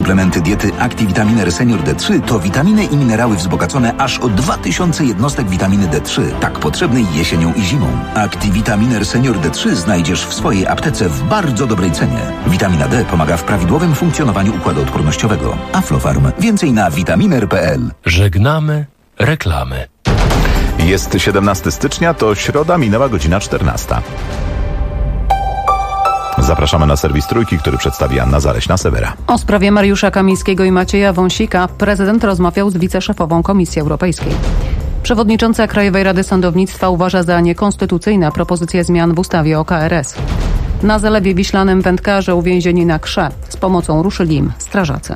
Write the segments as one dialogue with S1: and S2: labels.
S1: Suplementy diety Activitaminer Senior D3 to witaminy i minerały wzbogacone aż o 2000 jednostek witaminy D3, tak potrzebnej jesienią i zimą. Activitaminer Senior D3 znajdziesz w swojej aptece w bardzo dobrej cenie. Witamina D pomaga w prawidłowym funkcjonowaniu układu odpornościowego. Aflofarm. Więcej na vitaminer.pl.
S2: Żegnamy reklamy.
S3: Jest 17 stycznia, to środa, minęła godzina 14. Zapraszamy na serwis Trójki, który przedstawi Anna Zaleśna-Sewera.
S4: O sprawie Mariusza Kamińskiego i Macieja Wąsika prezydent rozmawiał z wiceszefową Komisji Europejskiej. Przewodnicząca Krajowej Rady Sądownictwa uważa za niekonstytucyjne propozycje zmian w ustawie o KRS. Na Zalewie Wiślanym wędkarze uwięzieni na Krze. Z pomocą ruszyli im strażacy.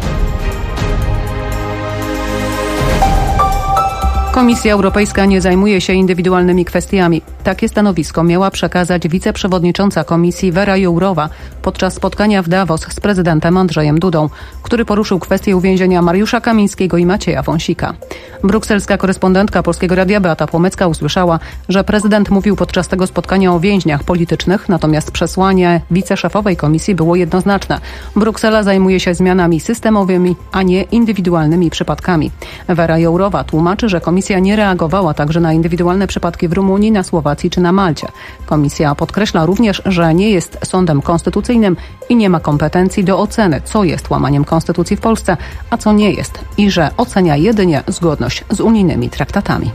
S4: Komisja Europejska nie zajmuje się indywidualnymi kwestiami. Takie stanowisko miała przekazać wiceprzewodnicząca Komisji Vera Jourowa podczas spotkania w Davos z prezydentem Andrzejem Dudą, który poruszył kwestię uwięzienia Mariusza Kamińskiego i Macieja Wąsika. Brukselska korespondentka Polskiego Radia Beata Płomecka usłyszała, że prezydent mówił podczas tego spotkania o więźniach politycznych, natomiast przesłanie wiceszefowej komisji było jednoznaczne. Bruksela zajmuje się zmianami systemowymi, a nie indywidualnymi przypadkami. Vera Jourowa tłumaczy, że komisja nie reagowała także na indywidualne przypadki w Rumunii, na Słowacji czy na Malcie. Komisja podkreśla również, że nie jest sądem konstytucyjnym i nie ma kompetencji do oceny, co jest łamaniem konstytucji w Polsce, a co nie jest, i że ocenia jedynie zgodność z unijnymi traktatami.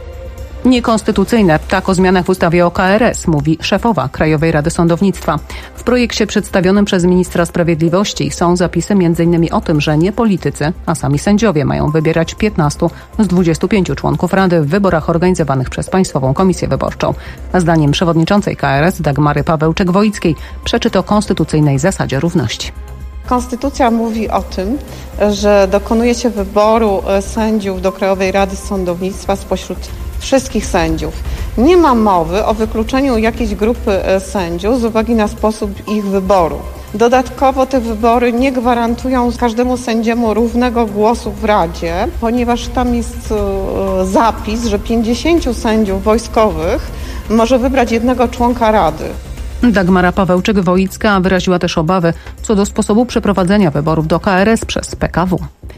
S4: Niekonstytucyjne, tak o zmianach w ustawie o KRS mówi szefowa Krajowej Rady Sądownictwa. W projekcie przedstawionym przez ministra sprawiedliwości są zapisy m.in. o tym, że nie politycy, a sami sędziowie mają wybierać 15 z 25 członków Rady w wyborach organizowanych przez Państwową Komisję Wyborczą. Zdaniem przewodniczącej KRS Dagmary Pawełczak-Woickiej przeczy to konstytucyjnej zasadzie równości.
S5: Konstytucja mówi o tym, że dokonuje się wyboru sędziów do Krajowej Rady Sądownictwa spośród wszystkich sędziów. Nie ma mowy o wykluczeniu jakiejś grupy sędziów z uwagi na sposób ich wyboru. Dodatkowo te wybory nie gwarantują każdemu sędziemu równego głosu w Radzie, ponieważ tam jest zapis, że 50 sędziów wojskowych może wybrać jednego członka Rady.
S4: Dagmara Pawełczak-Woicka wyraziła też obawy co do sposobu przeprowadzenia wyborów do KRS przez PKW.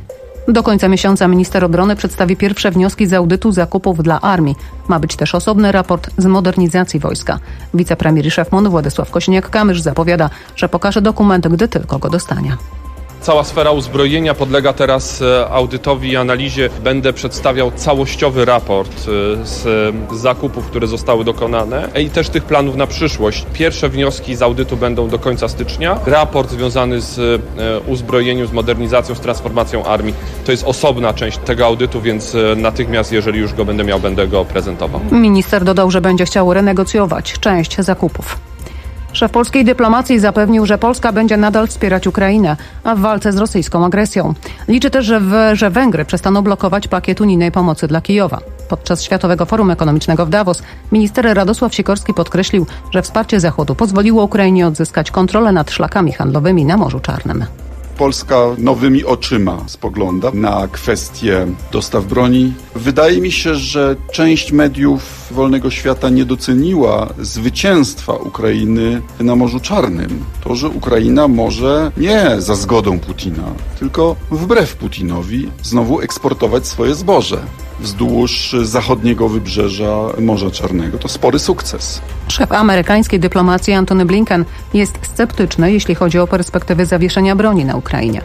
S4: Do końca miesiąca minister obrony przedstawi pierwsze wnioski z audytu zakupów dla armii. Ma być też osobny raport z modernizacji wojska. Wicepremier i szef MON Władysław Kosiniak-Kamysz zapowiada, że pokaże dokument, gdy tylko go dostanie.
S6: Cała sfera uzbrojenia podlega teraz audytowi i analizie. Będę przedstawiał całościowy raport z zakupów, które zostały dokonane i też tych planów na przyszłość. Pierwsze wnioski z audytu będą do końca stycznia. Raport związany z uzbrojeniem, z modernizacją, z transformacją armii. To jest osobna część tego audytu, więc natychmiast, jeżeli już go będę miał, będę go prezentował.
S4: Minister dodał, że będzie chciał renegocjować część zakupów. Szef polskiej dyplomacji zapewnił, że Polska będzie nadal wspierać Ukrainę w walce z rosyjską agresją. Liczy też, że Węgry przestaną blokować pakiet unijnej pomocy dla Kijowa. Podczas Światowego Forum Ekonomicznego w Davos minister Radosław Sikorski podkreślił, że wsparcie Zachodu pozwoliło Ukrainie odzyskać kontrolę nad szlakami handlowymi na Morzu Czarnym.
S7: Polska nowymi oczyma spogląda na kwestie dostaw broni. Wydaje mi się, że część mediów wolnego świata nie doceniła zwycięstwa Ukrainy na Morzu Czarnym. To, że Ukraina może nie za zgodą Putina, tylko wbrew Putinowi znowu eksportować swoje zboże wzdłuż zachodniego wybrzeża Morza Czarnego. To spory sukces.
S4: Szef amerykańskiej dyplomacji Antony Blinken jest sceptyczny, jeśli chodzi o perspektywy zawieszenia broni na Ukrainie.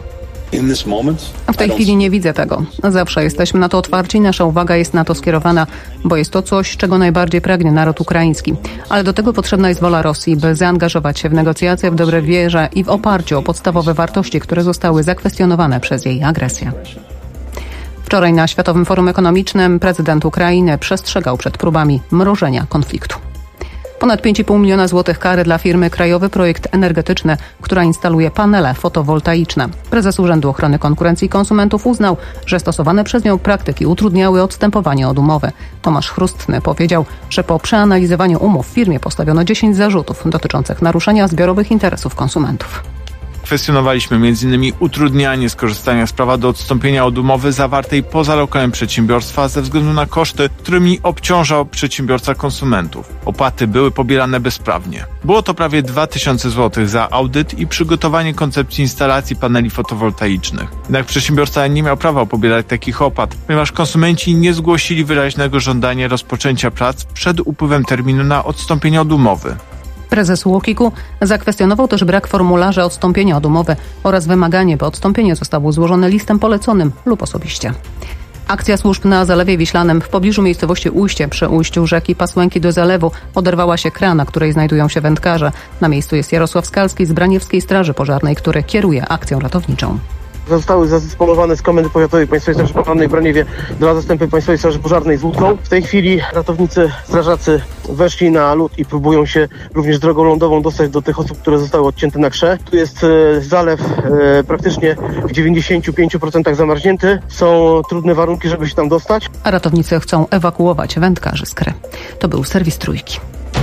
S4: W tej chwili nie widzę tego. Zawsze jesteśmy na to otwarci, nasza uwaga jest na to skierowana, bo jest to coś, czego najbardziej pragnie naród ukraiński. Ale do tego potrzebna jest wola Rosji, by zaangażować się w negocjacje w dobrej wierze i w oparciu o podstawowe wartości, które zostały zakwestionowane przez jej agresję. Wczoraj na Światowym Forum Ekonomicznym prezydent Ukrainy przestrzegał przed próbami mrożenia konfliktu. Ponad 5,5 miliona złotych kary dla firmy Krajowy Projekt Energetyczny, która instaluje panele fotowoltaiczne. Prezes Urzędu Ochrony Konkurencji i Konsumentów uznał, że stosowane przez nią praktyki utrudniały odstępowanie od umowy. Tomasz Chrustny powiedział, że po przeanalizowaniu umów w firmie postawiono 10 zarzutów dotyczących naruszenia zbiorowych interesów konsumentów.
S8: Kwestionowaliśmy m.in. utrudnianie skorzystania z prawa do odstąpienia od umowy zawartej poza lokalem przedsiębiorstwa ze względu na koszty, którymi obciążał przedsiębiorca konsumentów. Opłaty były pobierane bezprawnie. Było to prawie 2000 zł za audyt i przygotowanie koncepcji instalacji paneli fotowoltaicznych. Jednak przedsiębiorca nie miał prawa pobierać takich opłat, ponieważ konsumenci nie zgłosili wyraźnego żądania rozpoczęcia prac przed upływem terminu na odstąpienie od umowy.
S4: Prezes UOKiK-u zakwestionował też brak formularza odstąpienia od umowy oraz wymaganie, by odstąpienie zostało złożone listem poleconym lub osobiście. Akcja służb na Zalewie Wiślanym w pobliżu miejscowości Ujście przy ujściu rzeki Pasłęki do zalewu oderwała się kran, na której znajdują się wędkarze. Na miejscu jest Jarosław Skalski z Braniewskiej Straży Pożarnej, który kieruje akcją ratowniczą.
S9: Zostały zadysponowane z Komendy Powiatowej Państwowej Straży Pożarnej w Braniewie dwa zastępy Państwowej Straży Pożarnej z łódką. W tej chwili ratownicy, strażacy weszli na lód i próbują się również drogą lądową dostać do tych osób, które zostały odcięte na krze. Tu jest zalew praktycznie w 95% zamarznięty. Są trudne warunki, żeby się tam dostać.
S4: A ratownicy chcą ewakuować wędkarzy z Kry. To był serwis Trójki.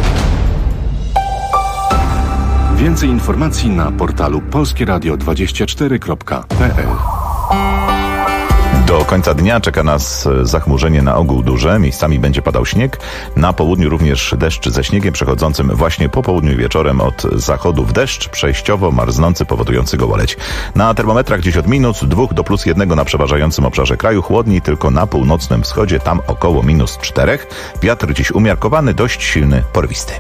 S10: Więcej informacji na portalu polskieradio24.pl.
S3: Do końca dnia czeka nas zachmurzenie na ogół duże. Miejscami będzie padał śnieg. Na południu również deszcz ze śniegiem przechodzącym właśnie po południu i wieczorem od zachodu w deszcz, przejściowo marznący, powodujący gołoleć. Na termometrach gdzieś od -2 do +1 na przeważającym obszarze kraju. Chłodniej tylko na północnym wschodzie, tam około -4. Wiatr dziś umiarkowany, dość silny, porwisty.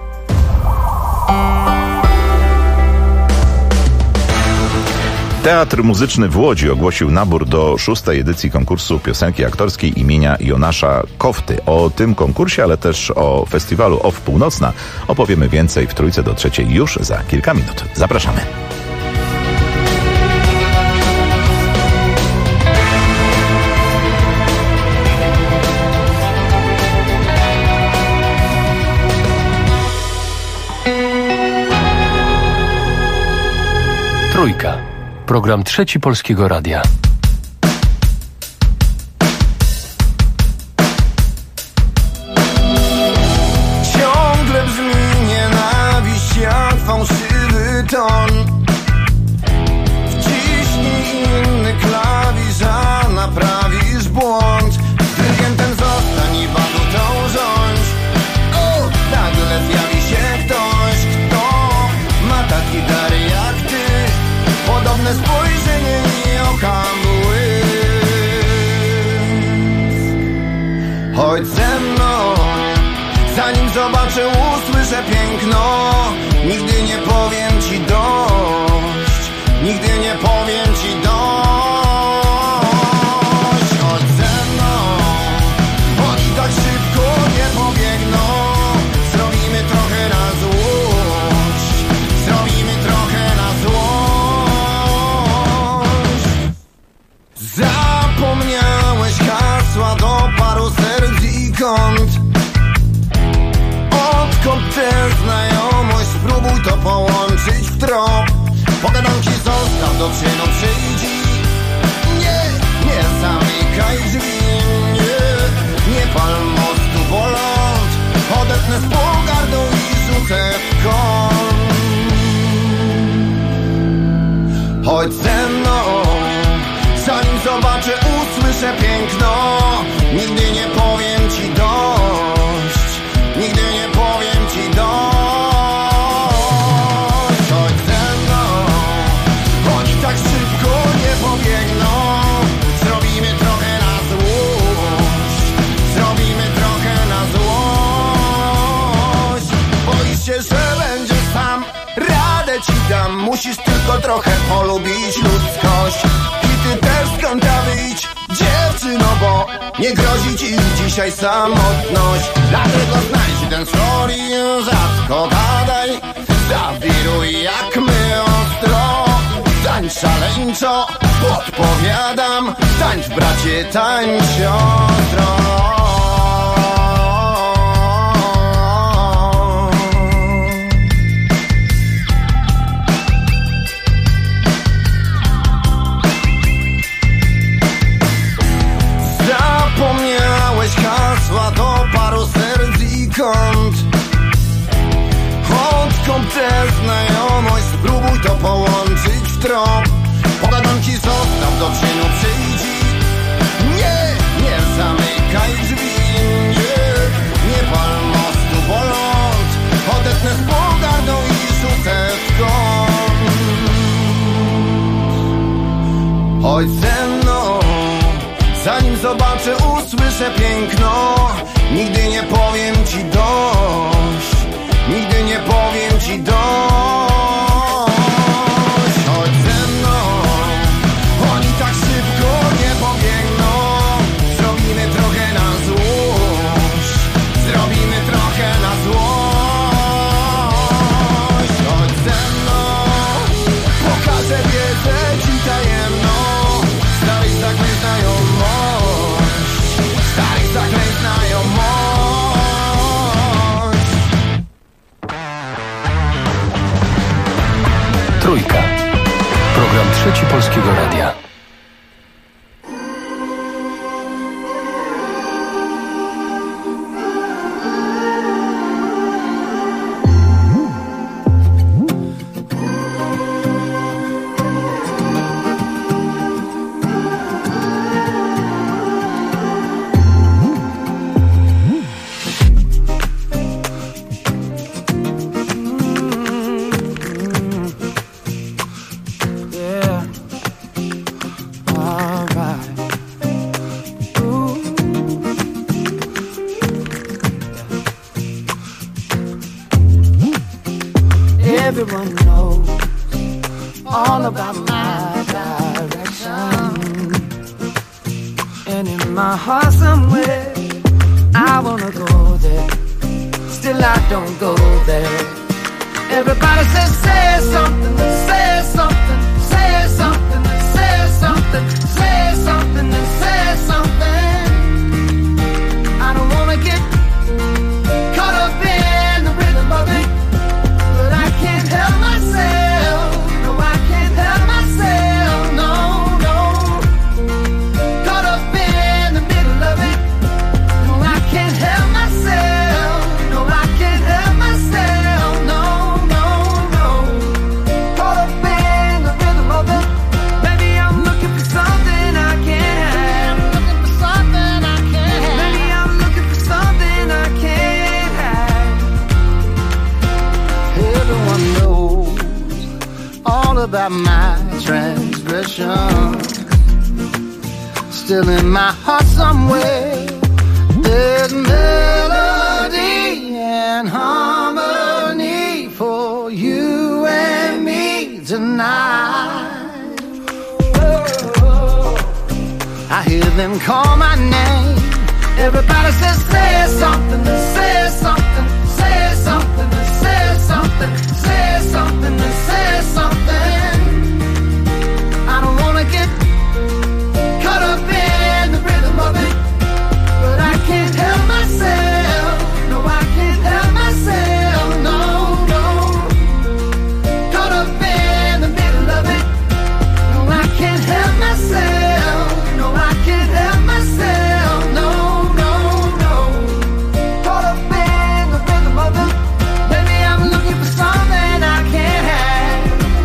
S3: Teatr Muzyczny w Łodzi ogłosił nabór do 6. edycji konkursu piosenki aktorskiej imienia Jonasza Kofty. O tym konkursie, ale też o festiwalu OFF Północna opowiemy więcej w Trójce do Trzeciej już za kilka minut. Zapraszamy.
S2: Trójka. Program Trzeci Polskiego Radia.
S11: Ciągle brzmi nienawiść jak fałszywy ton. Wciśnij inny klawisz, a naprawisz błąd. Klientem zostań i batutą rządź. Nagle zjawi się ktoś, kto ma taki dar jak ty. Podobne spojrzenie i oka mgły. Chodź ze mną, zanim zobaczę, usłyszę piękno. Nigdy nie powiem ci dość. Nigdy nie powiem ci dość. Chodź ze mną, oni tak szybko nie pobiegną. Zrobimy trochę na złość. Zrobimy trochę na złość. Zapomniałeś hasła do paru serc i kąt. Odkąd tę znajomość, spróbuj to połączyć w trop. Pogadam ci, zostaw do czynu, przyjdź. Nie, nie zamykaj drzwi. Nie pal mostu, bo ląd odetnę z pogardą i rzucę w kąt. Chodź ze mną, zanim zobaczę, usłyszę piękno. Nigdy nie powiem ci dość. Nigdy nie powiem ci dość. Chodź ze mną, oni tak szybko nie pobiegną. Zrobimy trochę na złość. Zrobimy trochę na złość. Boisz się, że będziesz sam. Radę ci dam, musisz tylko trochę polubić ludzkość. I ty też z kąta wyjdź, dziewczyno, bo nie grozi ci dzisiaj samotność. Dlatego znajdź ten floor i rzadko gadaj. Zawiruj jak my ostro. Tańcz szaleńczo, podpowiadam. Tańcz bracie, tańcz siostro. Zapomniałeś hasła do paru serc i kąt. Odkąd tę znajomość, spróbuj to połączyć jutro. Pogadam ci, zostaw, do czynu przyjdź. Nie zamykaj drzwi. Nie pal mostu, bo ląd odetnę z pogardą i rzucę w kąt. Chodź ze mną, zanim zobaczę, usłyszę piękno. Nigdy nie powiem ci dość. Nigdy nie powiem ci dość. Chodź ze mną, oni tak szybko nie pobiegną. Zrobimy trochę na złość. Zrobimy trochę na złość. Chodź ze mną, pokażę wiedzę ci tajemną. Starych zaklęć znajomość. Starych zaklęć znajomość.
S2: Trójka. Program Trzeci Polskiego Radia.
S12: Everyone knows all about my direction, and in my heart somewhere I wanna go there, still I don't go there. Everybody says say something, say something, say something, say something, say something, say something. I don't wanna get caught up in the rhythm of it, but I can't help myself. No, I can't help myself. No, no. Caught up in the middle of it. No, I can't help myself. No, I can't help myself. No, no, no. Caught up in the rhythm of it. Maybe I'm looking for something I can't have. Looking for something I can't have. Maybe I'm looking for something I can't have. Everyone knows all about my transgression. Still in my heart somewhere there's melody and harmony for you and me tonight. I hear them call my name. Everybody says say something, say something, say something, say something, say something, say something. I don't wanna get caught up in the rhythm of it, but I can't help myself. No, I can't help myself. No, no. Caught up in the middle of it. No, I can't help myself. No, I can't help myself. No, no, no. Caught up in the rhythm of it. Maybe I'm looking for something I can't have.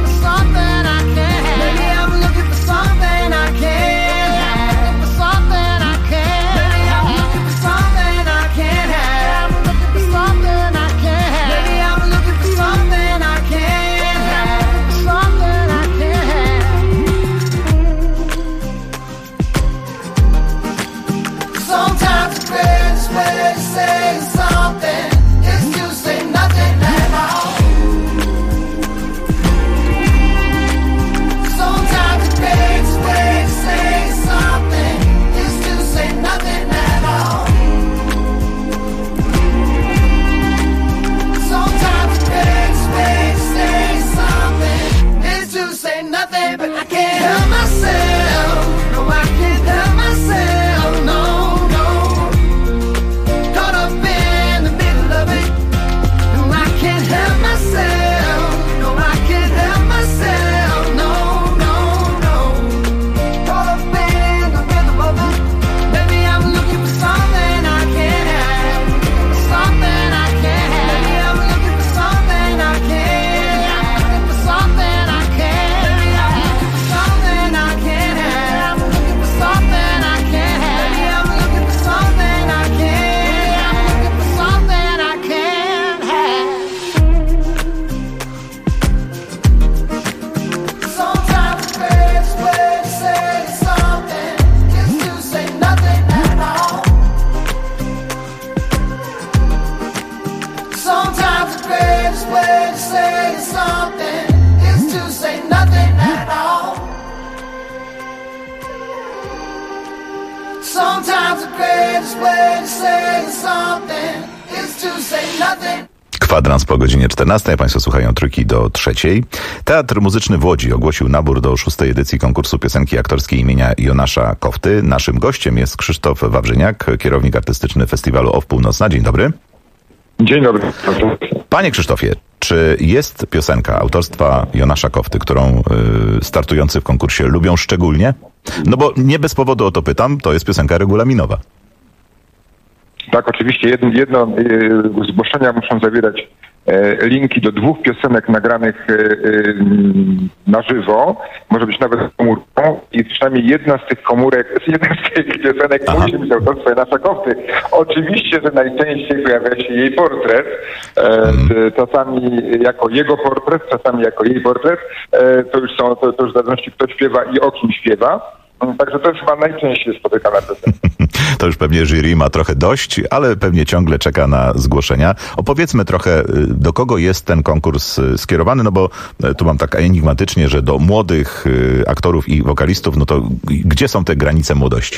S12: the greatest way to say something is to say nothing.
S3: Kwadrans po godzinie 14. Państwo słuchają Trójki do 3. Teatr Muzyczny w Łodzi ogłosił nabór do 6. edycji konkursu piosenki aktorskiej imienia Jonasza Kofty. Naszym gościem jest Krzysztof Wawrzyniak, kierownik artystyczny festiwalu OFF Północna. Dzień dobry.
S13: Dzień dobry.
S3: Panie Krzysztofie, czy jest piosenka autorstwa Jonasza Kofty, którą startujący w konkursie lubią szczególnie? No bo nie bez powodu o to pytam, to jest piosenka regulaminowa.
S13: Tak, oczywiście. Jedno zgłoszenia muszą zawierać linki do 2 piosenek nagranych na żywo, może być nawet komórką i przynajmniej jedna z tych piosenek musi być autorstwa Jonasza Kofty. Oczywiście, że najczęściej pojawia się jej portret, czasami jako jego portret, czasami jako jej portret. To już w zależności kto śpiewa i o kim śpiewa. Także to jest chyba najczęściej spotykana piosenka.
S3: To już pewnie jury ma trochę dość, ale pewnie ciągle czeka na zgłoszenia. Opowiedzmy trochę, do kogo jest ten konkurs skierowany, no bo tu mam tak enigmatycznie, że do młodych aktorów i wokalistów, no to gdzie są te granice młodości?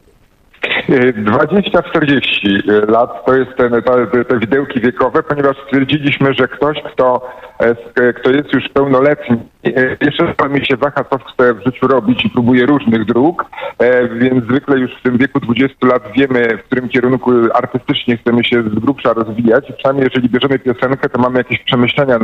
S13: 20-40 lat to jest te widełki wiekowe, ponieważ stwierdziliśmy, że ktoś, kto jest już pełnoletni, jeszcze mi się waha, co chce w życiu robić i próbuje różnych dróg, więc zwykle już w tym wieku 20 lat wiemy, w którym kierunku artystycznie chcemy się z grubsza rozwijać. Przynajmniej jeżeli bierzemy piosenkę, to mamy jakieś przemyślenia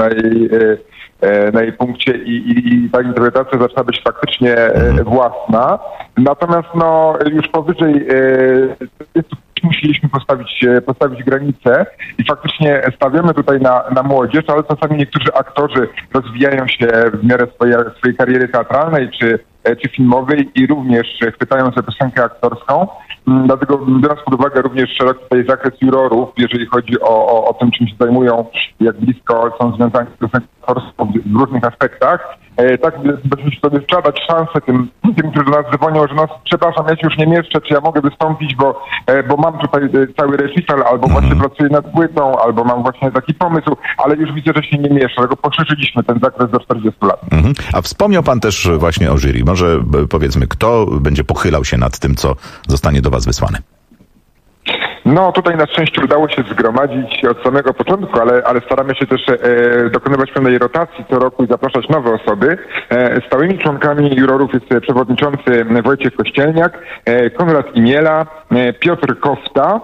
S13: na jej punkcie i ta interpretacja zaczyna być faktycznie własna. Natomiast już powyżej musieliśmy postawić granice i faktycznie stawiamy tutaj na młodzież, ale czasami niektórzy aktorzy rozwijają się w miarę swojej kariery teatralnej czy filmowej i również chwytają za piosenkę aktorską. Dlatego biorąc pod uwagę również szeroki tutaj zakres jurorów, jeżeli chodzi o tym, czym się zajmują, jak blisko są związani z piosenką aktorską w różnych aspektach, tak sobie trzeba dać szansę tym, którzy do nas dzwonią, że przepraszam, ja się już nie mieszczę, czy ja mogę wystąpić, bo mam tutaj cały recital, albo właśnie pracuję nad płytą, albo mam właśnie taki pomysł, ale już widzę, że się nie mieszczę, dlatego poszerzyliśmy ten zakres do 40 lat.
S3: A wspomniał pan też właśnie o jury. Może powiedzmy, kto będzie pochylał się nad tym, co zostanie do was wysłane?
S13: No tutaj na szczęście udało się zgromadzić od samego początku, ale staramy się też dokonywać pewnej rotacji co roku i zapraszać nowe osoby. Stałymi członkami jurorów jest przewodniczący Wojciech Kościelniak, Konrad Imiela, Piotr Kofta,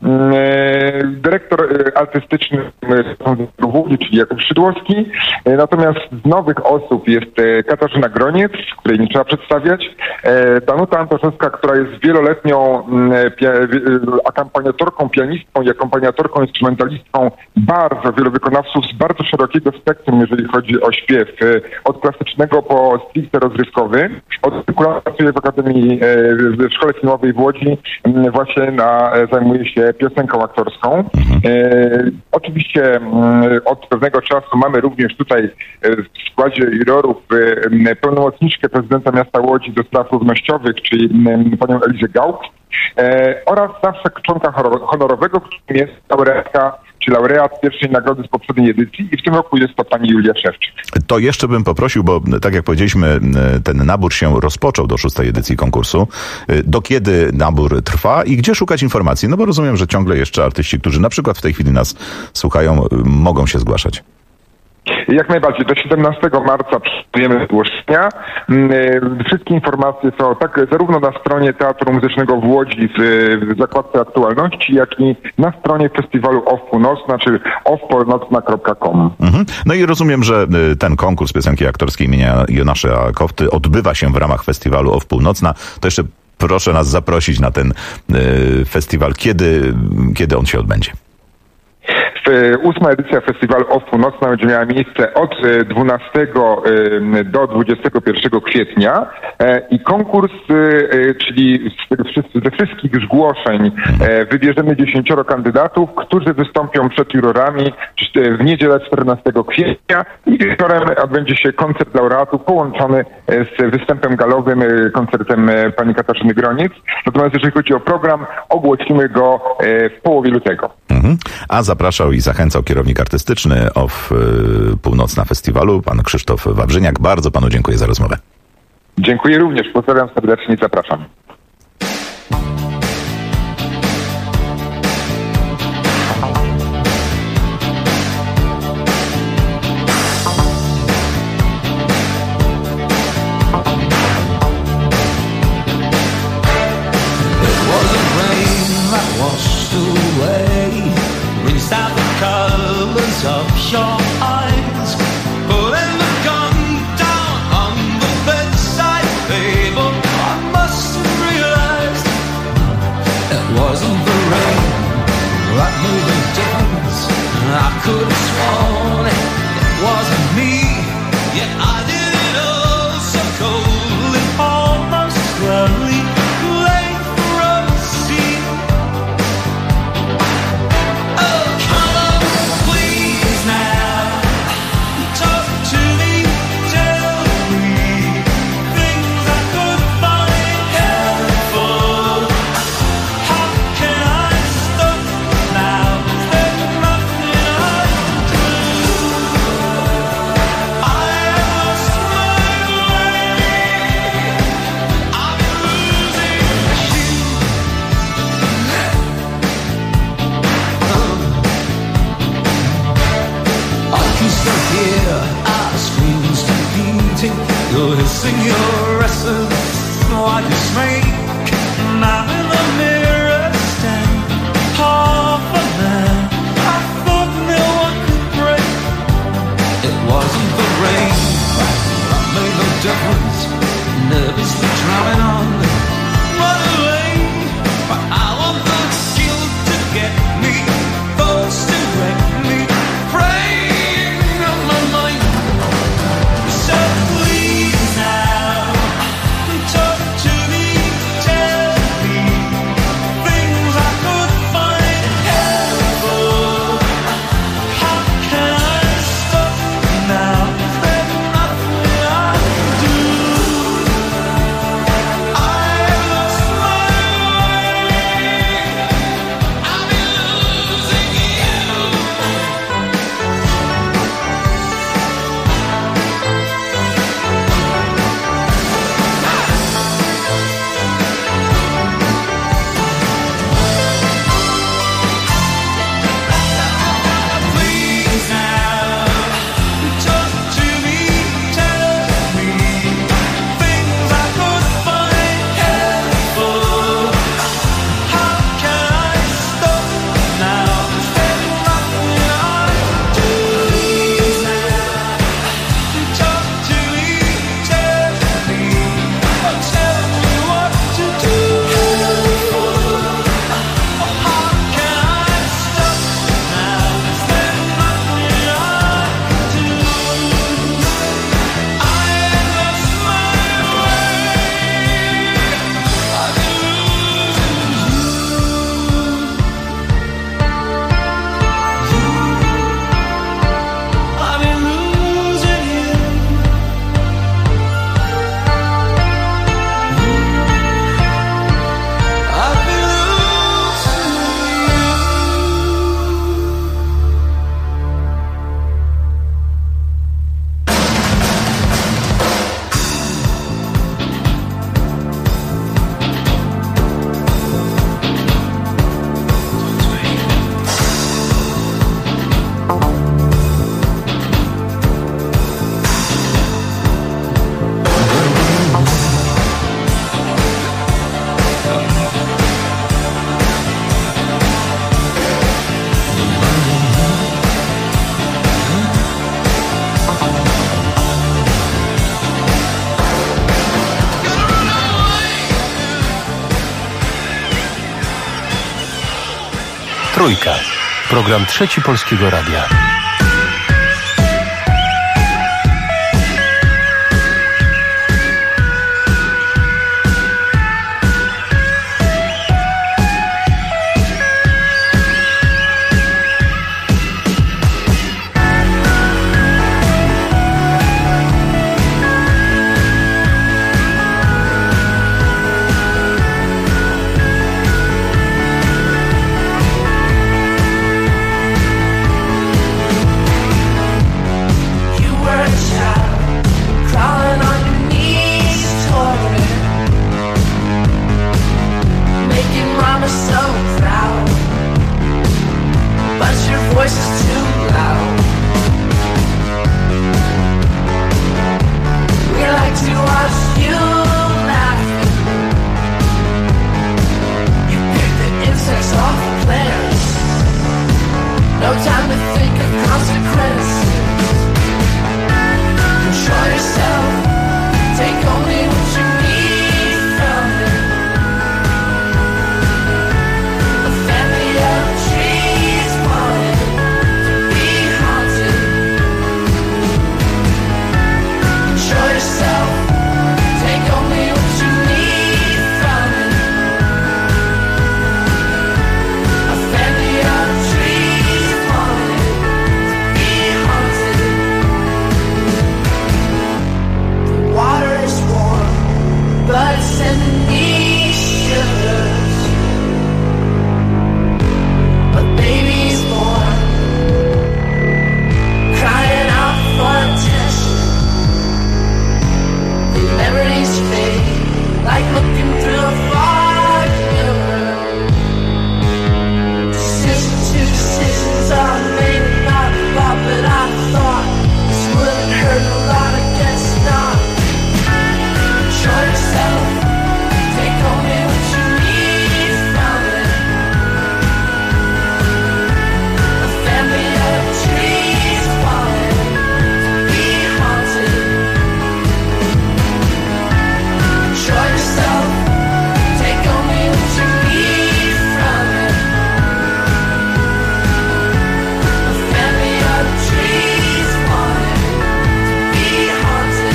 S13: dyrektor artystyczny w Łodzi, czyli Jakub Szydłowski. Natomiast z nowych osób jest Katarzyna Groniec, której nie trzeba przedstawiać, Danuta Antoszewska, która jest wieloletnią akompaniatorką, pianistką i akompaniatorką, instrumentalistką bardzo wielu wykonawców z bardzo szerokiego spektrum, jeżeli chodzi o śpiew, od klasycznego po stricte rozrywkowy. Od kilku lat pracuje w Akademii, w Szkole Filmowej w Łodzi, właśnie zajmuje się piosenką aktorską. Oczywiście od pewnego czasu mamy również tutaj w składzie jurorów pełnomocniczkę prezydenta miasta Łodzi do spraw równościowych, czyli panią Elizę Gauck, oraz zawsze członka honorowego, którym jest laureat pierwszej nagrody z poprzedniej edycji i w tym roku jest to pani Julia Szewczyk.
S3: To jeszcze bym poprosił, bo tak jak powiedzieliśmy, ten nabór się rozpoczął do 6. edycji konkursu. Do kiedy nabór trwa i gdzie szukać informacji? No bo rozumiem, że ciągle jeszcze artyści, którzy na przykład w tej chwili nas słuchają, mogą się zgłaszać.
S13: Jak najbardziej. Do 17 marca przygotujemy zgłoszenia. Wszystkie informacje są tak zarówno na stronie Teatru Muzycznego w Łodzi w zakładce aktualności, jak i na stronie festiwalu OFF Północna, czy offpolnocna.com.
S3: No i rozumiem, że ten konkurs piosenki aktorskiej imienia Jonasza Kofty odbywa się w ramach festiwalu OFF Północna. To jeszcze proszę nas zaprosić na ten festiwal. Kiedy on się odbędzie?
S13: 8. edycja festiwalu OFF Północna będzie miała miejsce od 12 do 21 kwietnia i konkurs, czyli ze wszystkich zgłoszeń wybierzemy 10 kandydatów, którzy wystąpią przed jurorami w niedzielę 14 kwietnia i wieczorem odbędzie się koncert laureatów połączony z występem galowym, koncertem pani Katarzyny Groniec. Natomiast jeżeli chodzi o program, ogłosimy go w połowie lutego.
S3: A zapraszał i zachęcał kierownik artystyczny OFF Północna Festiwalu, pan Krzysztof Wawrzyniak. Bardzo panu dziękuję za rozmowę.
S13: Dziękuję również. Pozdrawiam serdecznie i zapraszam.
S12: could have sworn it wasn't me. Yet I did it all so coldly, almost slowly, late for us to see. Oh, come on, please now, talk to me, tell me things I could find helpful. How can I stop now? There's nothing I can do. I lost my way. I've been losing you. I can still hear our screams competing. You're hissing your essence like a snake. And I'm in the mirror stand, half a man. I thought no one could break. It wasn't the rain that made no difference. Nervously driving on runaway. But I want the guilt to get me, thoughts to wreck me, praying on my mind. So please now, talk to me, tell me things I could find helpful. How can I stop now? There's nothing I can do. I lost my way. I've been losing you. Please now, talk to me, tell me things I could find helpful. How can I stop now? There's nothing I can do. Please now, talk to me, tell me what to do. How can I stop now? There's nothing I can do. I lost my way. I've been losing you. I've been
S2: Trójka. Program Trzeci Polskiego Radia.
S12: like looking through a fog mirror. Decisions are made about a lot, but I thought this wouldn't hurt a lot. I guess not. Control yourself, take only what you need from it. A family of trees falling to be haunted. Control yourself, take only what you need from it. A family of trees falling to be haunted.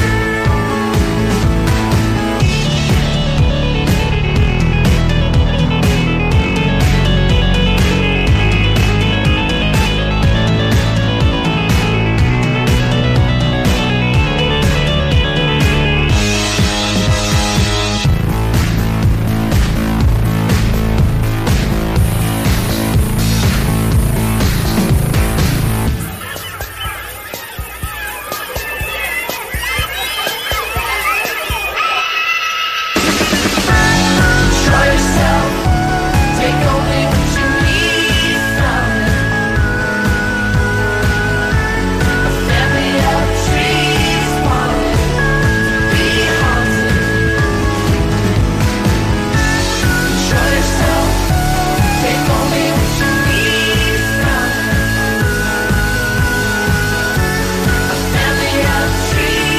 S12: Control yourself, take only what you need from it. A family of trees falling to be haunted. Control yourself, take only what you need from it. A family of trees.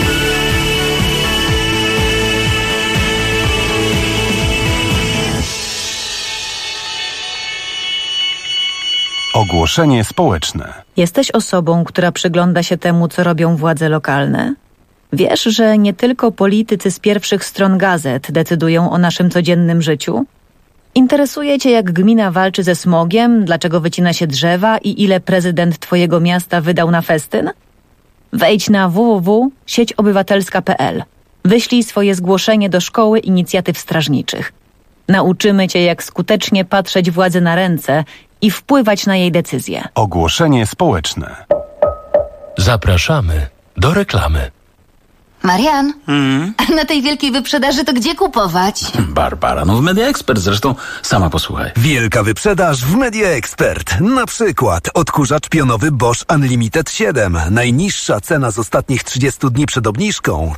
S2: Ogłoszenie społeczne.
S14: Jesteś osobą, która przygląda się temu, co robią władze lokalne? Wiesz, że nie tylko politycy z pierwszych stron gazet decydują o naszym codziennym życiu? Interesuje cię, jak gmina walczy ze smogiem, dlaczego wycina się drzewa i ile prezydent twojego miasta wydał na festyn? Wejdź na www.sieciobywatelska.pl. Wyślij swoje zgłoszenie do Szkoły Inicjatyw Strażniczych. Nauczymy cię, jak skutecznie patrzeć władzy na ręce i wpływać na jej decyzje.
S2: Ogłoszenie społeczne. Zapraszamy do reklamy.
S15: Marian, a na tej wielkiej wyprzedaży to gdzie kupować?
S16: Barbara, no w Media Expert zresztą, sama posłuchaj.
S17: Wielka wyprzedaż w Media Expert. Na przykład odkurzacz pionowy Bosch Unlimited 7. Najniższa cena z ostatnich 30 dni przed obniżką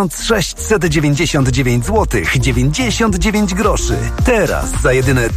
S17: 1699 zł 99 groszy. Teraz za jedyne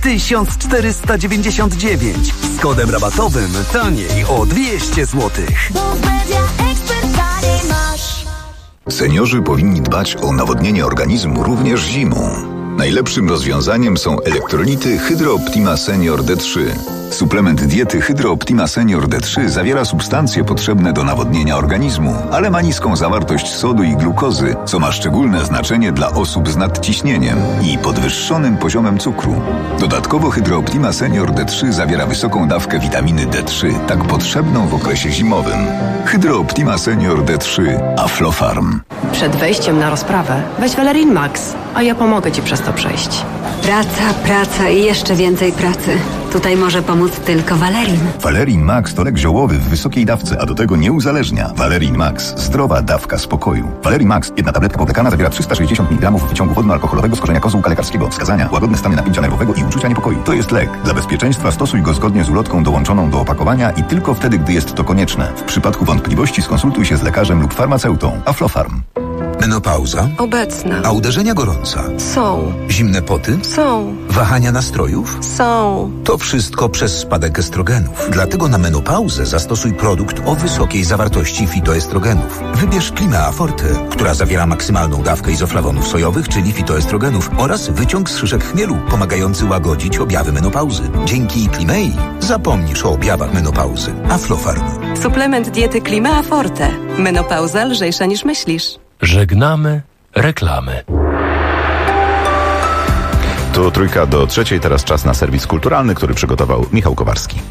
S17: 1499. Z kodem rabatowym taniej o 200 zł.
S15: Bo w Media Expert taniej masz.
S18: Seniorzy powinni dbać o nawodnienie organizmu również zimą. Najlepszym rozwiązaniem są elektrolity Hydro Optima Senior D3. Suplement diety Hydro Optima Senior D3 zawiera substancje potrzebne do nawodnienia organizmu, ale ma niską zawartość sodu i glukozy, co ma szczególne znaczenie dla osób z nadciśnieniem i podwyższonym poziomem cukru. Dodatkowo Hydro Optima Senior D3 zawiera wysoką dawkę witaminy D3, tak potrzebną w okresie zimowym. Hydro Optima Senior D3 Aflofarm.
S19: Przed wejściem na rozprawę weź Valerin Max, a ja pomogę ci przez to przejść.
S20: Praca i jeszcze więcej pracy. Tutaj może pomóc tylko Valerin.
S18: Valerin Max to lek ziołowy w wysokiej dawce, a do tego nie uzależnia. Valerin Max. Zdrowa dawka spokoju. Valerin Max. Jedna tabletka powlekana zawiera 360 mg wyciągu wodno-alkoholowego z korzenia kozłka lekarskiego. Wskazania: łagodne stany napięcia nerwowego i uczucia niepokoju. To jest lek. Dla bezpieczeństwa stosuj go zgodnie z ulotką dołączoną do opakowania i tylko wtedy, gdy jest to konieczne. W przypadku wątpliwości skonsultuj się z lekarzem lub farmaceutą. Aflofarm.
S21: Menopauza?
S19: Obecna.
S21: A uderzenia gorąca?
S19: Są.
S21: Zimne poty?
S19: Są.
S21: Wahania nastrojów?
S19: Są.
S21: To wszystko przez spadek estrogenów. Dlatego na menopauzę zastosuj produkt o wysokiej zawartości fitoestrogenów. Wybierz Klimea Forte, która zawiera maksymalną dawkę izoflawonów sojowych, czyli fitoestrogenów, oraz wyciąg z szyszek chmielu, pomagający łagodzić objawy menopauzy. Dzięki Klimei zapomnisz o objawach menopauzy. Aflofarm.
S19: Suplement diety Klimea Forte. Menopauza lżejsza niż myślisz.
S2: Żegnamy reklamy.
S3: Tu 2:03, teraz czas na serwis kulturalny, który przygotował Michał Kowarski.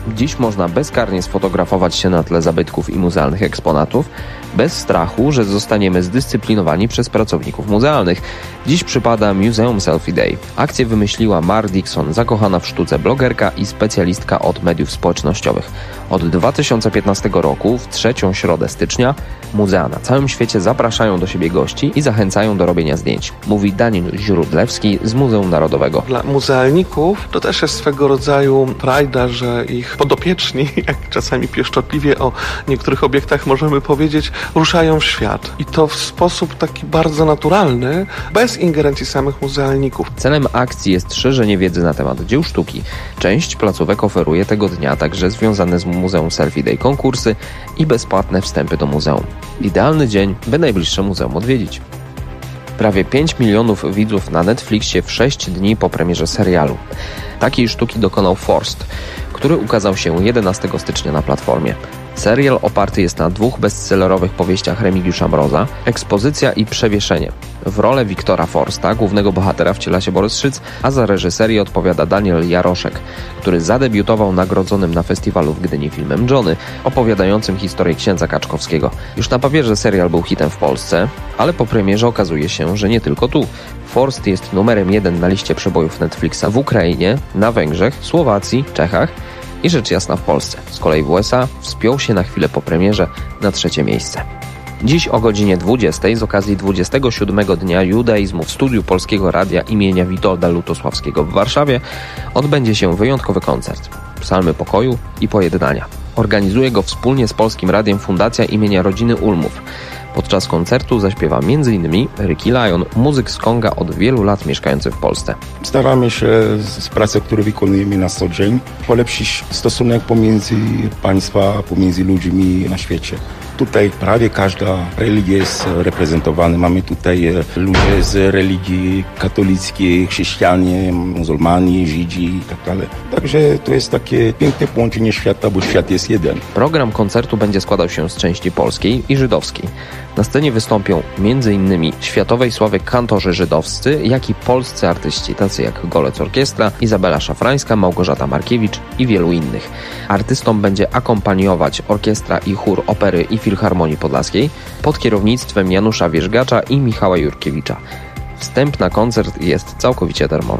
S1: Dziś można bezkarnie sfotografować się na tle zabytków i muzealnych eksponatów, bez strachu, że zostaniemy zdyscyplinowani przez pracowników muzealnych. Dziś przypada Museum Selfie Day. Akcję wymyśliła Mar Dixon, zakochana w sztuce blogerka i specjalistka od mediów społecznościowych. Od 2015 roku, w 3. środę stycznia, muzea na całym świecie zapraszają do siebie gości i zachęcają do robienia zdjęć. Mówi Daniel Źródlewski z Muzeum Narodowego.
S22: Dla muzealników to też jest swego rodzaju frajda, że ich podopieczni, jak czasami pieszczotliwie o niektórych obiektach możemy powiedzieć, ruszają w świat. I to w sposób taki bardzo naturalny, bez ingerencji samych muzealników.
S1: Celem akcji jest szerzenie wiedzy na temat dzieł sztuki. Część placówek oferuje tego dnia także związane z Muzeum Selfie Day konkursy i bezpłatne wstępy do muzeum. Idealny dzień, by najbliższe muzeum odwiedzić. Prawie 5 milionów widzów na Netflixie w 6 dni po premierze serialu. Takiej sztuki dokonał Forst, który ukazał się 11 stycznia na platformie. Serial oparty jest na 2 bestsellerowych powieściach Remigiusza Mroza, Ekspozycja i Przewieszenie. W rolę Wiktora Forsta, głównego bohatera, wciela się Borys Szyc, a za reżyserię odpowiada Daniel Jaroszek, który zadebiutował nagrodzonym na festiwalu w Gdyni filmem Johnny, opowiadającym historię księdza Kaczkowskiego. Już na papierze serial był hitem w Polsce, ale po premierze okazuje się, że nie tylko tu. Forst jest numerem 1 na liście przebojów Netflixa w Ukrainie, na Węgrzech, Słowacji, Czechach i rzecz jasna w Polsce. Z kolei w USA wspiął się na chwilę po premierze na 3. miejsce. Dziś o godzinie 20 z okazji 27. dnia judaizmu w studiu Polskiego Radia imienia Witolda Lutosławskiego w Warszawie odbędzie się wyjątkowy koncert. Psalmy pokoju i pojednania. Organizuje go wspólnie z Polskim Radiem Fundacja imienia Rodziny Ulmów. Podczas koncertu zaśpiewa m.in. Ricky Lyon, muzyk z Konga od wielu lat mieszkający w Polsce.
S23: Staramy się z pracy, które wykonujemy na co dzień, polepszyć stosunek pomiędzy państwa, pomiędzy ludźmi na świecie. Tutaj prawie każda religia jest reprezentowana. Mamy tutaj ludzie z religii katolickiej, chrześcijanie, muzułmanie, Żydzi i tak dalej. Także to jest takie piękne połączenie świata, bo świat jest jeden.
S1: Program koncertu będzie składał się z części polskiej i żydowskiej. Na scenie wystąpią m.in. światowej sławy kantorzy żydowscy, jak i polscy artyści, tacy jak Golec Orkiestra, Izabela Szafrańska, Małgorzata Markiewicz i wielu innych. Artystom będzie akompaniować orkiestra i chór Opery i Filharmonii Podlaskiej pod kierownictwem Janusza Wierzgacza i Michała Jurkiewicza. Wstęp na koncert jest całkowicie darmowy.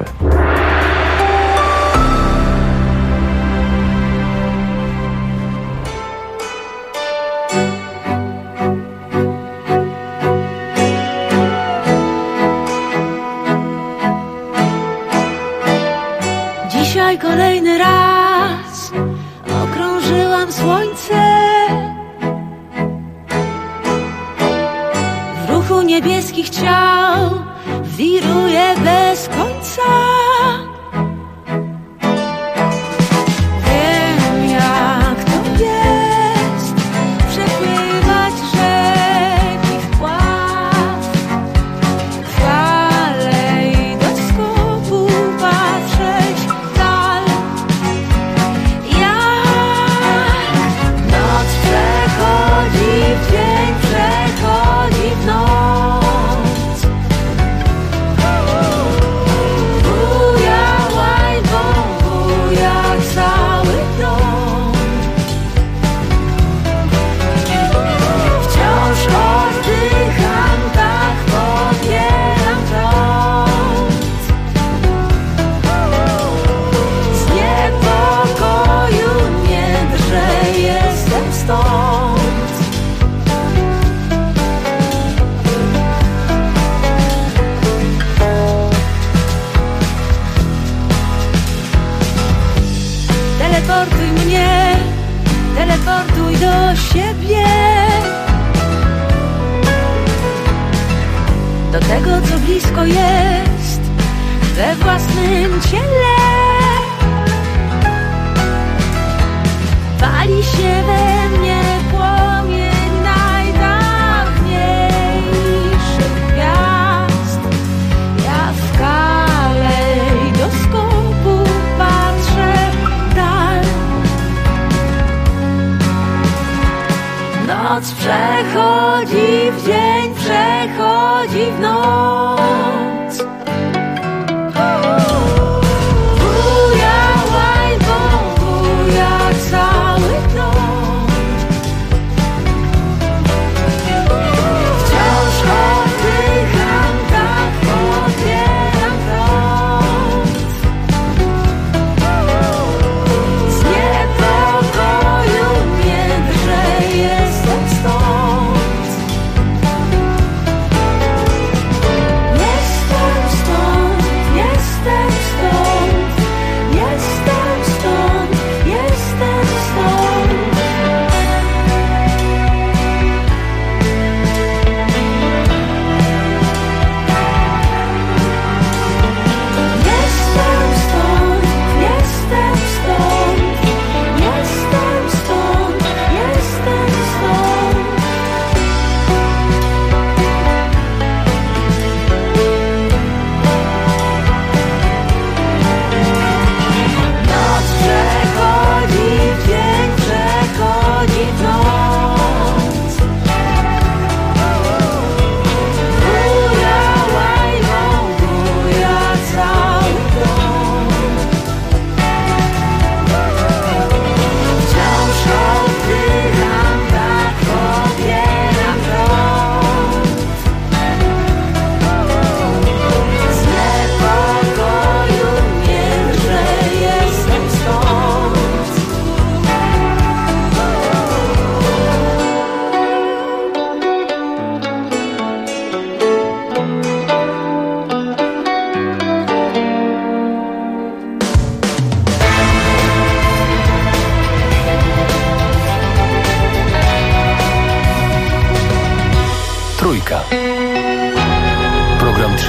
S24: Dzisiaj kolejny raz okrążyłam słońce. W ruchu niebieskich ciał wiruje bez końca. Wiem, jak to jest przepływać rzeki wpław, dalej do skoku patrzeć w dal. Jak noc przechodzi w dzień, przechodzi w noc. Teleportuj mnie, teleportuj do siebie, do tego, co blisko jest we własnym ciele. Pali się we mnie płomień najdawniejszych gwiazd. Ja w kalejdoskopu patrzę w dal. Noc przechodzi w dzień, przechodzi w noc. Buja, łaj, wąchu, jak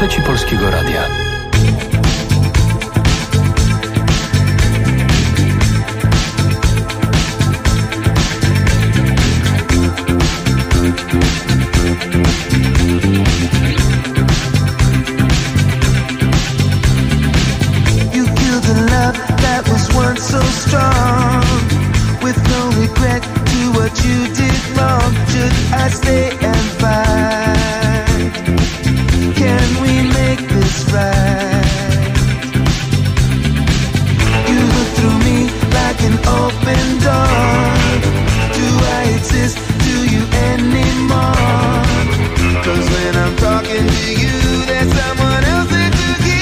S2: Trzeci Polskiego Radia.
S12: So strong, with no regret to what you did wrong. Should I stay and fight? Can we make this right? You look through me like an open door. Do I exist to you anymore? 'Cause when I'm talking to you, there's someone else that you give.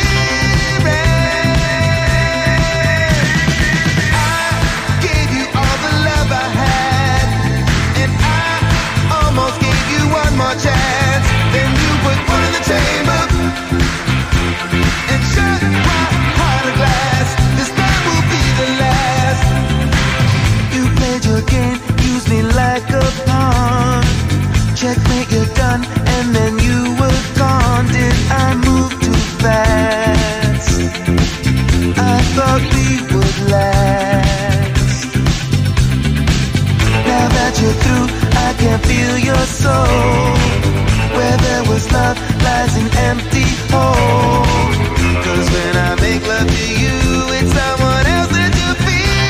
S12: More chance, then you put one in the chamber and shut my heart of glass. This time will be the last. You played your game, used me like a pawn. Checkmate, you're done, and then you were gone. Did I move too fast? I thought we would last. Now that you're through, I can feel your soul. Where there was love lies an empty hole. 'Cause when I make love to you, it's someone else that you're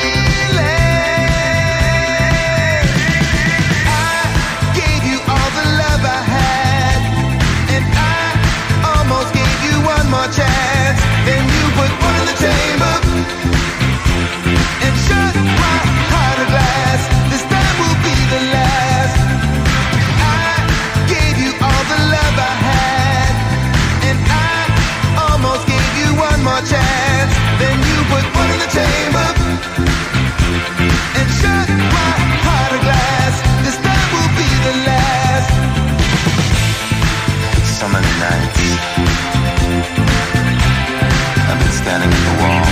S12: feeling. I gave you all the love I had, and I almost gave you one more chance. Then you put one in the chamber and shut my heart of glass. This time will be the last. Chance, then you put one in the chamber and shut my heart of glass. This time will be the last. So many nights I've been standing at the wall,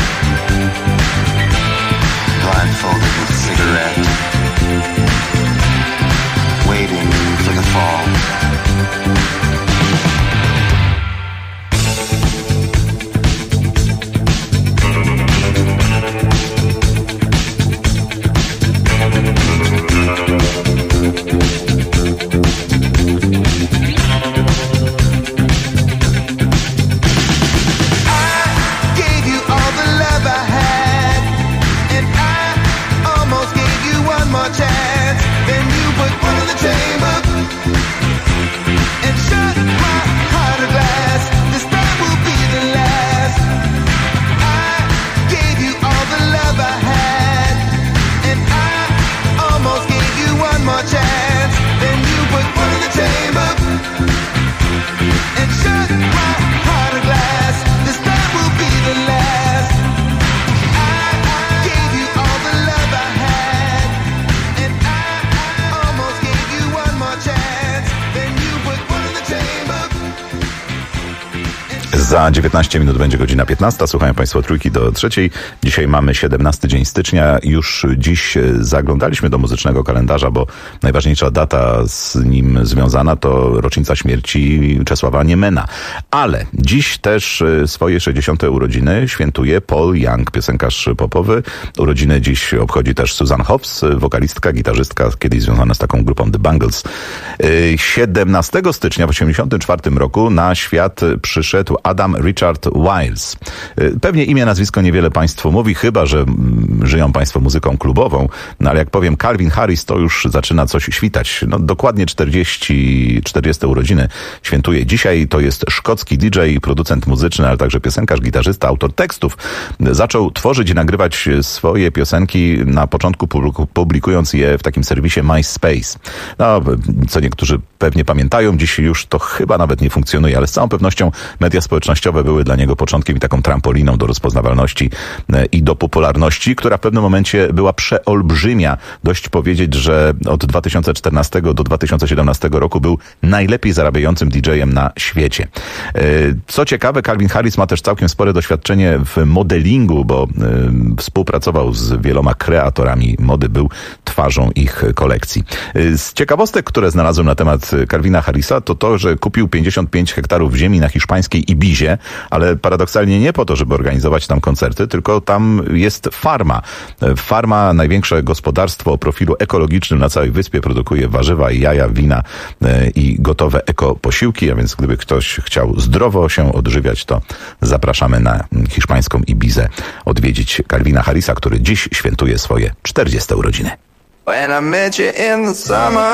S12: blindfolded with a cigarette, waiting for the fall.
S3: Za 19 minut będzie godzina 15. Słuchają Państwo Trójki do trzeciej. Dzisiaj mamy 17 dzień stycznia. Już dziś zaglądaliśmy do muzycznego kalendarza, bo najważniejsza data z nim związana to rocznica śmierci Czesława Niemena. Ale dziś też swoje 60. urodziny świętuje Paul Young, piosenkarz popowy. Urodziny dziś obchodzi też Susan Hoffs, wokalistka, gitarzystka, kiedyś związana z taką grupą The Bangles. 17 stycznia w 1984 roku na świat przyszedł Adam Richard Wiles. Pewnie imię, nazwisko niewiele Państwu mówi, chyba że żyją Państwo muzyką klubową, no ale jak powiem Calvin Harris, to już zaczyna coś świtać. No dokładnie 40 urodziny świętuje dzisiaj. To jest szkocki DJ, producent muzyczny, ale także piosenkarz, gitarzysta, autor tekstów. Zaczął tworzyć i nagrywać swoje piosenki na początku publikując je w takim serwisie MySpace. No, co niektórzy pewnie pamiętają, dziś już to chyba nawet nie funkcjonuje, ale z całą pewnością media społecznościowe społecznościowe były dla niego początkiem i taką trampoliną do rozpoznawalności i do popularności, która w pewnym momencie była przeolbrzymia. Dość powiedzieć, że od 2014 do 2017 roku był najlepiej zarabiającym DJ-em na świecie. Co ciekawe, Calvin Harris ma też całkiem spore doświadczenie w modelingu, bo współpracował z wieloma kreatorami mody, był twarzą ich kolekcji. Z ciekawostek, które znalazłem na temat Calvina Harrisa, to to, że kupił 55 hektarów ziemi na hiszpańskiej Ibizie, ale paradoksalnie nie po to, żeby organizować tam koncerty, tylko tam jest farma. Farma, największe gospodarstwo o profilu ekologicznym na całej wyspie, produkuje warzywa, jaja, wina i gotowe ekoposiłki, a więc gdyby ktoś chciał zdrowo się odżywiać, to zapraszamy na hiszpańską Ibizę odwiedzić Calvina Harrisa, który dziś świętuje swoje 40. urodziny.
S11: When I met you in the summer,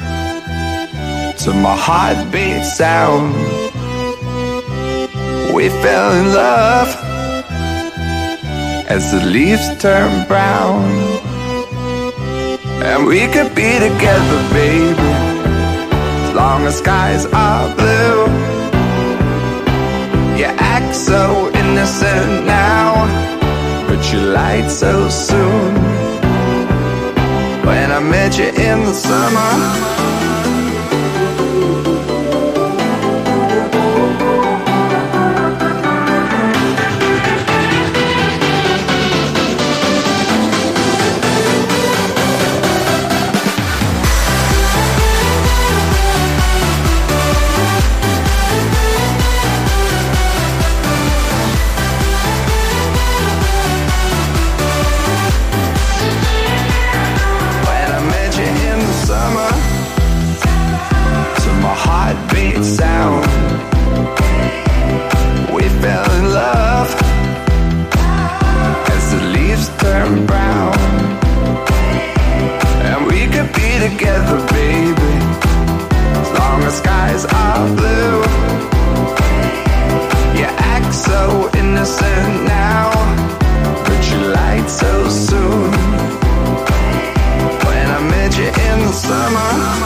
S11: to my heartbeat sound, we fell in love as the leaves turn brown, and we could be together, baby, as long as skies are blue. You act so innocent now, but you lied so soon. When I met you in the summer, sound, we fell in love as the leaves turn brown, and we could be together, baby, as long as skies are blue. You act so innocent now, but you lied so soon. When I met you in the summer,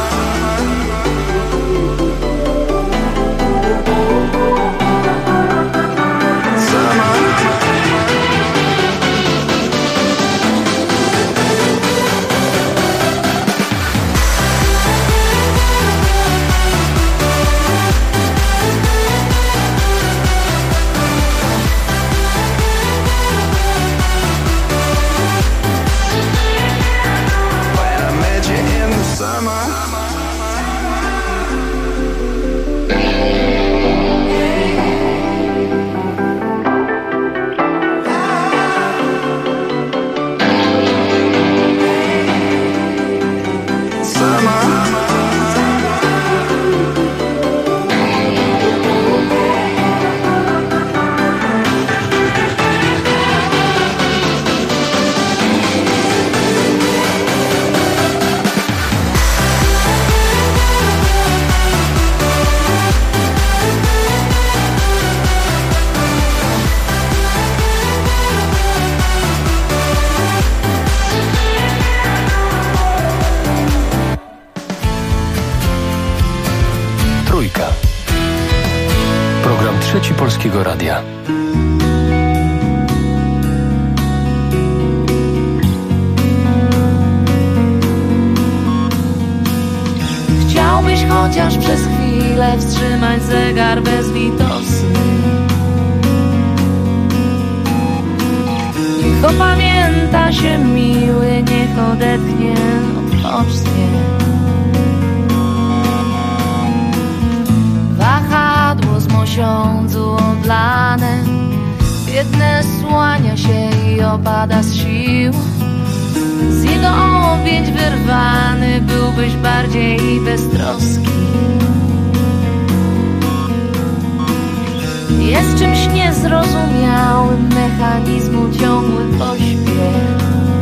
S2: Program Trzeci Polskiego Radia.
S24: Chciałbyś chociaż przez chwilę wstrzymać zegar bezlitosny. Niech opamięta się miły, niech odetchnie, odpocznie. Wahadło z mosiądzu odlane, biedne słania się i opada z sił. Z jego objęć wyrwany byłbyś bardziej beztroski. Jest czymś niezrozumiałym mechanizmu ciągły pośpiech.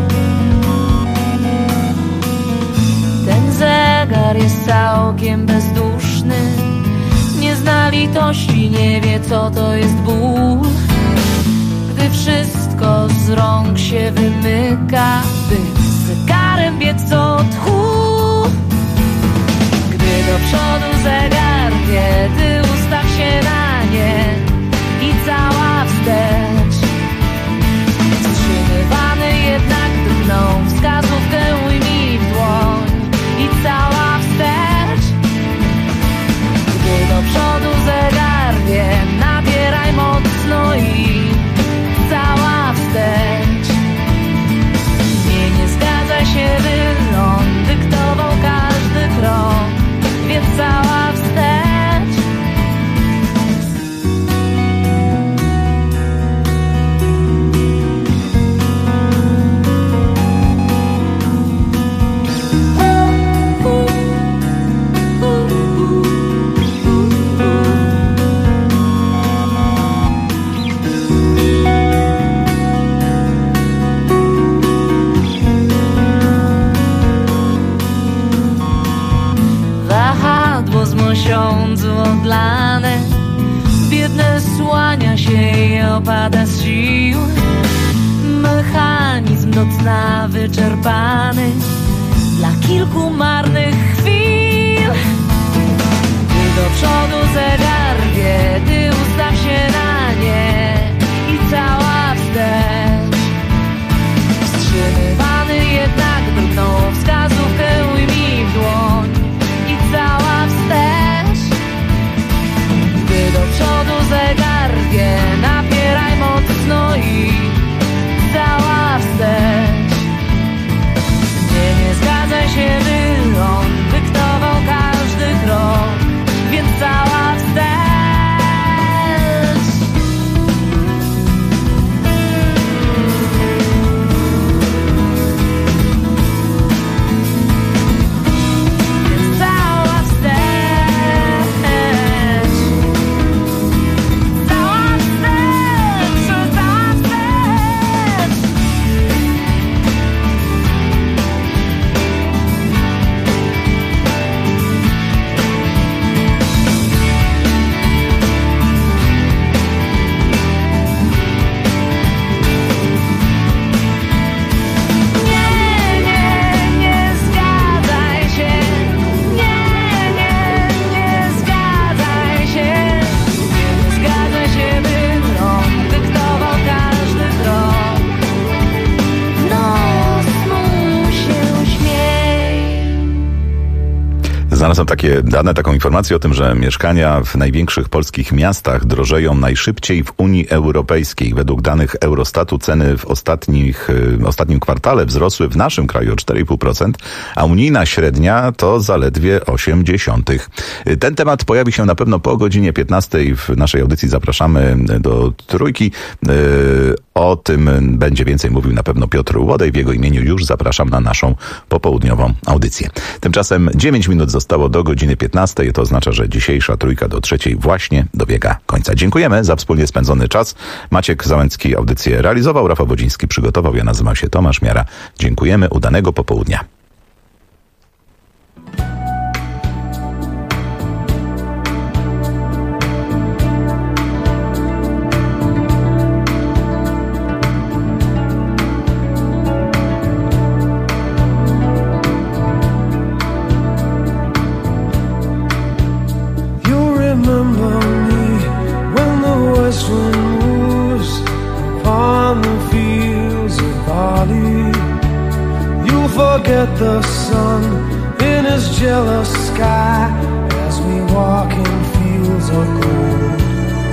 S24: Ten zegar jest całkiem bezduszny, nie zna litości, nie wie co to jest ból. Gdy wszystko z rąk się wymyka, by zegarem biec co tchu. Gdy do przodu zegar wie, ty ustaw się na nie. opada z sił. Mechanizm do dna wyczerpany dla kilku marnych chwil. Ty do przodu zegar wie, ty ustaw się na nie i cała wstecz. Wstrzymywany jednak drobną wskazówkę ujmij w dłoń i cała wstecz. Ty do przodu zegar wie, napieraj mocno i cała wstecz. Nie zgadzaj się, by on dyktował każdy krok, więc cała wstecz. Więc cała wstecz. Cała wstecz. Cała wstecz. Nie zgadzaj się. Nie zgadzaj się. Nie zgadzaj się, by on dyktował każdy krok. Nos mu się śmiej.
S3: Znalazłem takie dane, taką informację o tym, że mieszkania w największych polskich miastach drożeją najszybciej w Unii Europejskiej. Według danych Eurostatu ceny w ostatnim kwartale wzrosły w naszym kraju o 4,5%, a unijna średnia to zaledwie 0,8%. Ten temat pojawi się na pewno po godzinie 15 w naszej audycji. Zapraszamy do Trójki. O tym będzie więcej mówił na pewno Piotr Łodej. W jego imieniu już zapraszam na naszą popołudniową audycję. Tymczasem 9 minut zostało do godziny 15. To oznacza, że dzisiejsza Trójka do 3 właśnie dobiega końca. Dziękujemy za wspólnie spędzony czas. Maciek Załęcki audycję realizował, Rafał Wodziński przygotował. Ja nazywam się Tomasz Miara. Dziękujemy. Udanego popołudnia.
S12: You'll remember me when the west wind moves upon the fields of barley. You'll forget the sun in his jealous sky as we walk in fields of gold.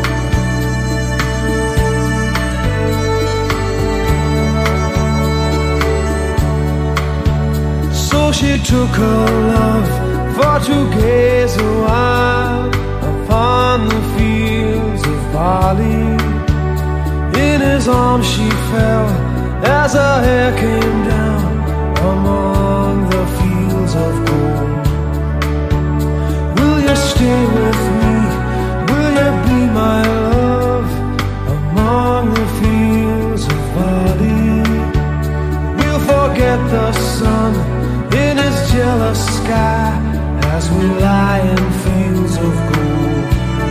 S12: So she took her love for to gaze a while upon the fields of barley. In his arms she fell as her hair came down among the fields of gold. Will you stay with me? Will you be my love among the fields of barley? We'll forget the sun in his jealous sky as we lie in fields of gold.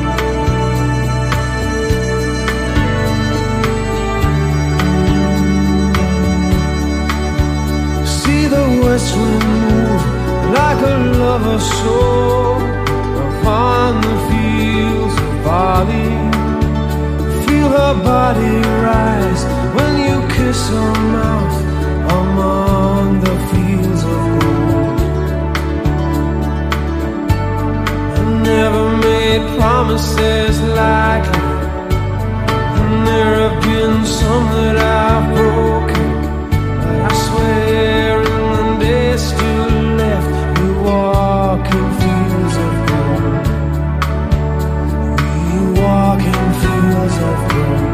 S12: See the west wind move like a lover's soul upon the fields of barley. Feel her body rise when you kiss her mouth among the fields of gold. I never made promises like you, and there have been some that I've broken, but I swear in the days still left we walk in fields of gold. We walk in fields of gold.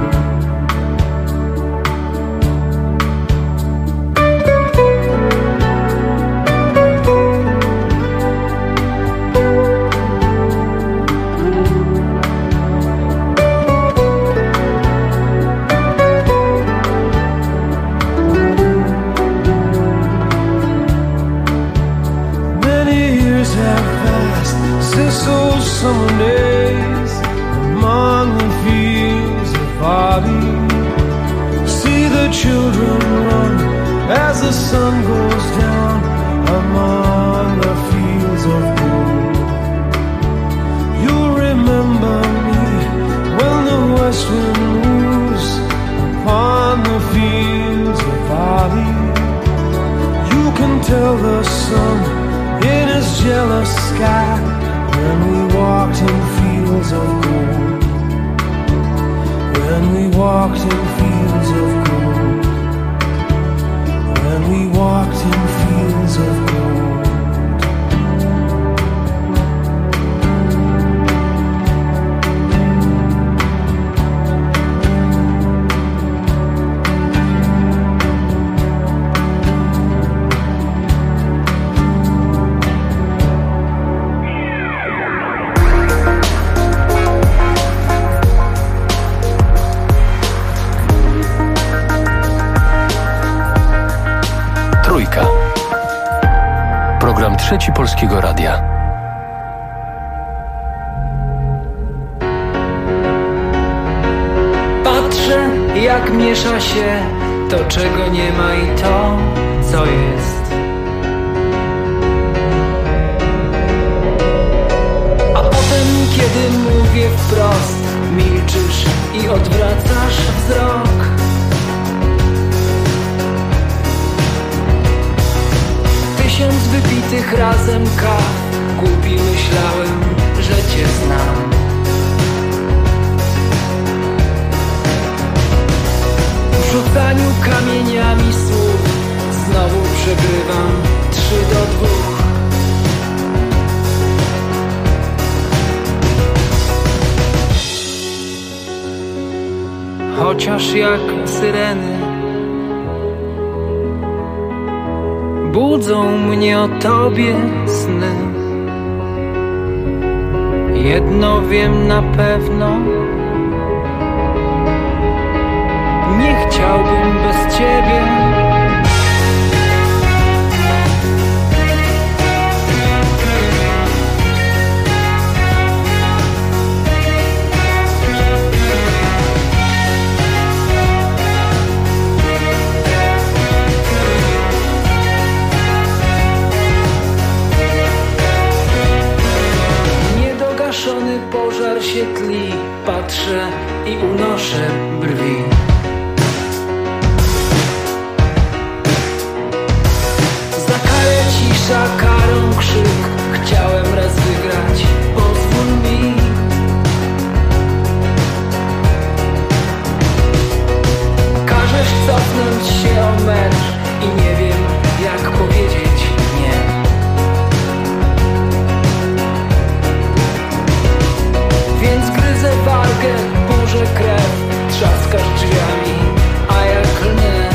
S12: the sun goes down among the fields of gold. You'll remember me when the west wind moves upon the fields of barley. You can tell the sun in his jealous sky when we walked in fields of gold. When we walked in fields of gold. When we walked in fields of gold.
S2: Program Trzeci Polskiego Radia.
S12: Patrzę, jak miesza się to, czego nie ma i to, co jest. A potem, kiedy mówię wprost, milczysz i odwracasz wzrok. Tysiąc wypitych razem kaw, głupi myślałem, że cię znam. W rzucaniu kamieniami słów znowu przegrywam 3-2. Chociaż jak syreny budzą mnie o tobie sny. Jedno wiem na pewno, nie chciałbym bez ciebie. Pożar się tli, patrzę i unoszę brwi. Za karę cisza, karą krzyk. Chciałem raz wygrać, pozwól mi. Każesz cofnąć się o metr i nie wiem, jak powiedzieć nie. Więc gryzę wargę, burzę krew, trzaskasz drzwiami, a ja klnę.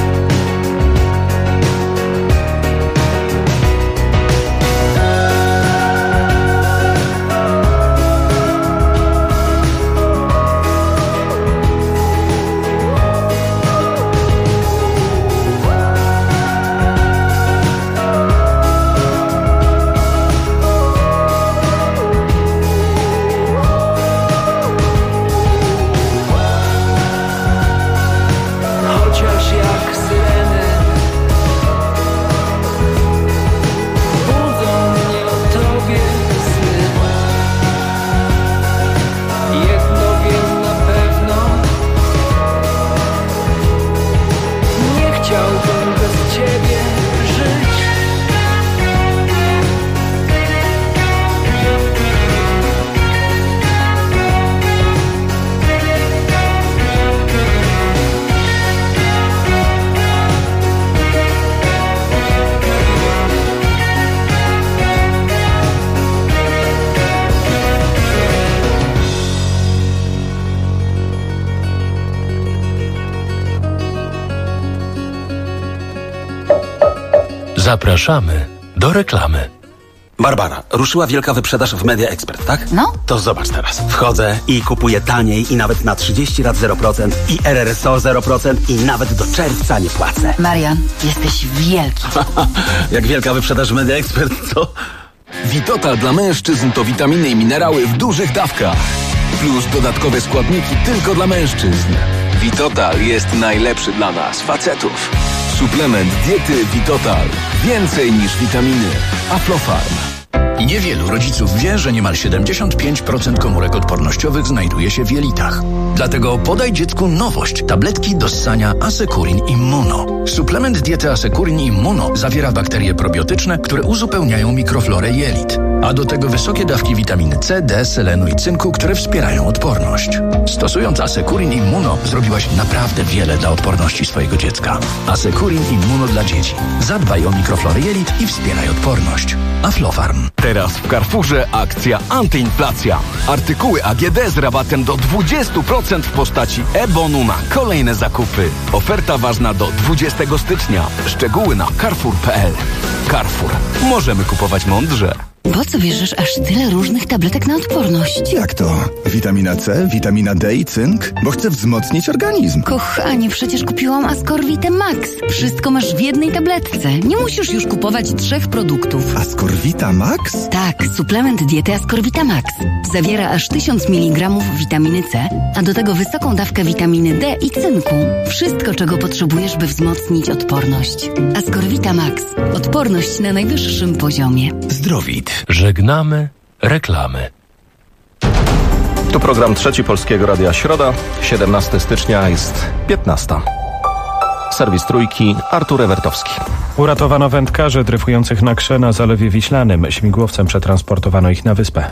S2: Zapraszamy do reklamy.
S5: Barbara, ruszyła wielka wyprzedaż w Media Expert, tak?
S15: No.
S5: To zobacz teraz. Wchodzę i kupuję taniej i nawet na 30 lat 0% i RRSO 0% i nawet do czerwca nie płacę.
S15: Marian, jesteś wielki.
S5: Jak wielka wyprzedaż w Media Expert, to...
S6: Vitotal dla mężczyzn to witaminy i minerały w dużych dawkach. Plus dodatkowe składniki tylko dla mężczyzn. Vitotal jest najlepszy dla nas, facetów. Suplement diety Vitotal. Więcej niż witaminy. Aflofarm.
S2: Niewielu rodziców wie, że niemal 75% komórek odpornościowych znajduje się w jelitach. Dlatego podaj dziecku nowość. Tabletki do ssania Asekurin Immuno. Suplement diety Asekurin Immuno zawiera bakterie probiotyczne, które uzupełniają mikroflorę jelit. A do tego wysokie dawki witaminy C, D, selenu i cynku, które wspierają odporność. Stosując Asekurin Immuno zrobiłaś naprawdę wiele dla odporności swojego dziecka. Asekurin Immuno dla dzieci. Zadbaj o mikroflorę jelit i wspieraj odporność. Aflofarm.
S6: Teraz w Carrefourze akcja antyinflacja. Artykuły AGD z rabatem do 20% w postaci e-bonu na kolejne zakupy. Oferta ważna do 20 stycznia. Szczegóły na carrefour.pl. Carrefour. Możemy kupować mądrze.
S4: Po co bierzesz aż tyle różnych tabletek na odporność?
S7: Jak to? Witamina C, witamina D i cynk? Bo chcę wzmocnić organizm.
S4: Kochanie, przecież kupiłam Ascorvite Max. Wszystko masz w jednej tabletce. Nie musisz już kupować 3 produktów.
S7: Ascorvita Max?
S4: Tak, suplement diety Ascorvita Max. Zawiera aż 1000 mg witaminy C, a do tego wysoką dawkę witaminy D i cynku. Wszystko, czego potrzebujesz, by wzmocnić odporność. Ascorvita Max. Odporność na najwyższym poziomie.
S2: Zdrowit. Żegnamy reklamy.
S8: Tu program Trzeci Polskiego Radia. Środa, 17 stycznia, jest 15. Serwis Trójki, Artur Ewertowski.
S9: Uratowano wędkarzy dryfujących na Ksze na Zalewie Wiślanym. Śmigłowcem przetransportowano ich na wyspę.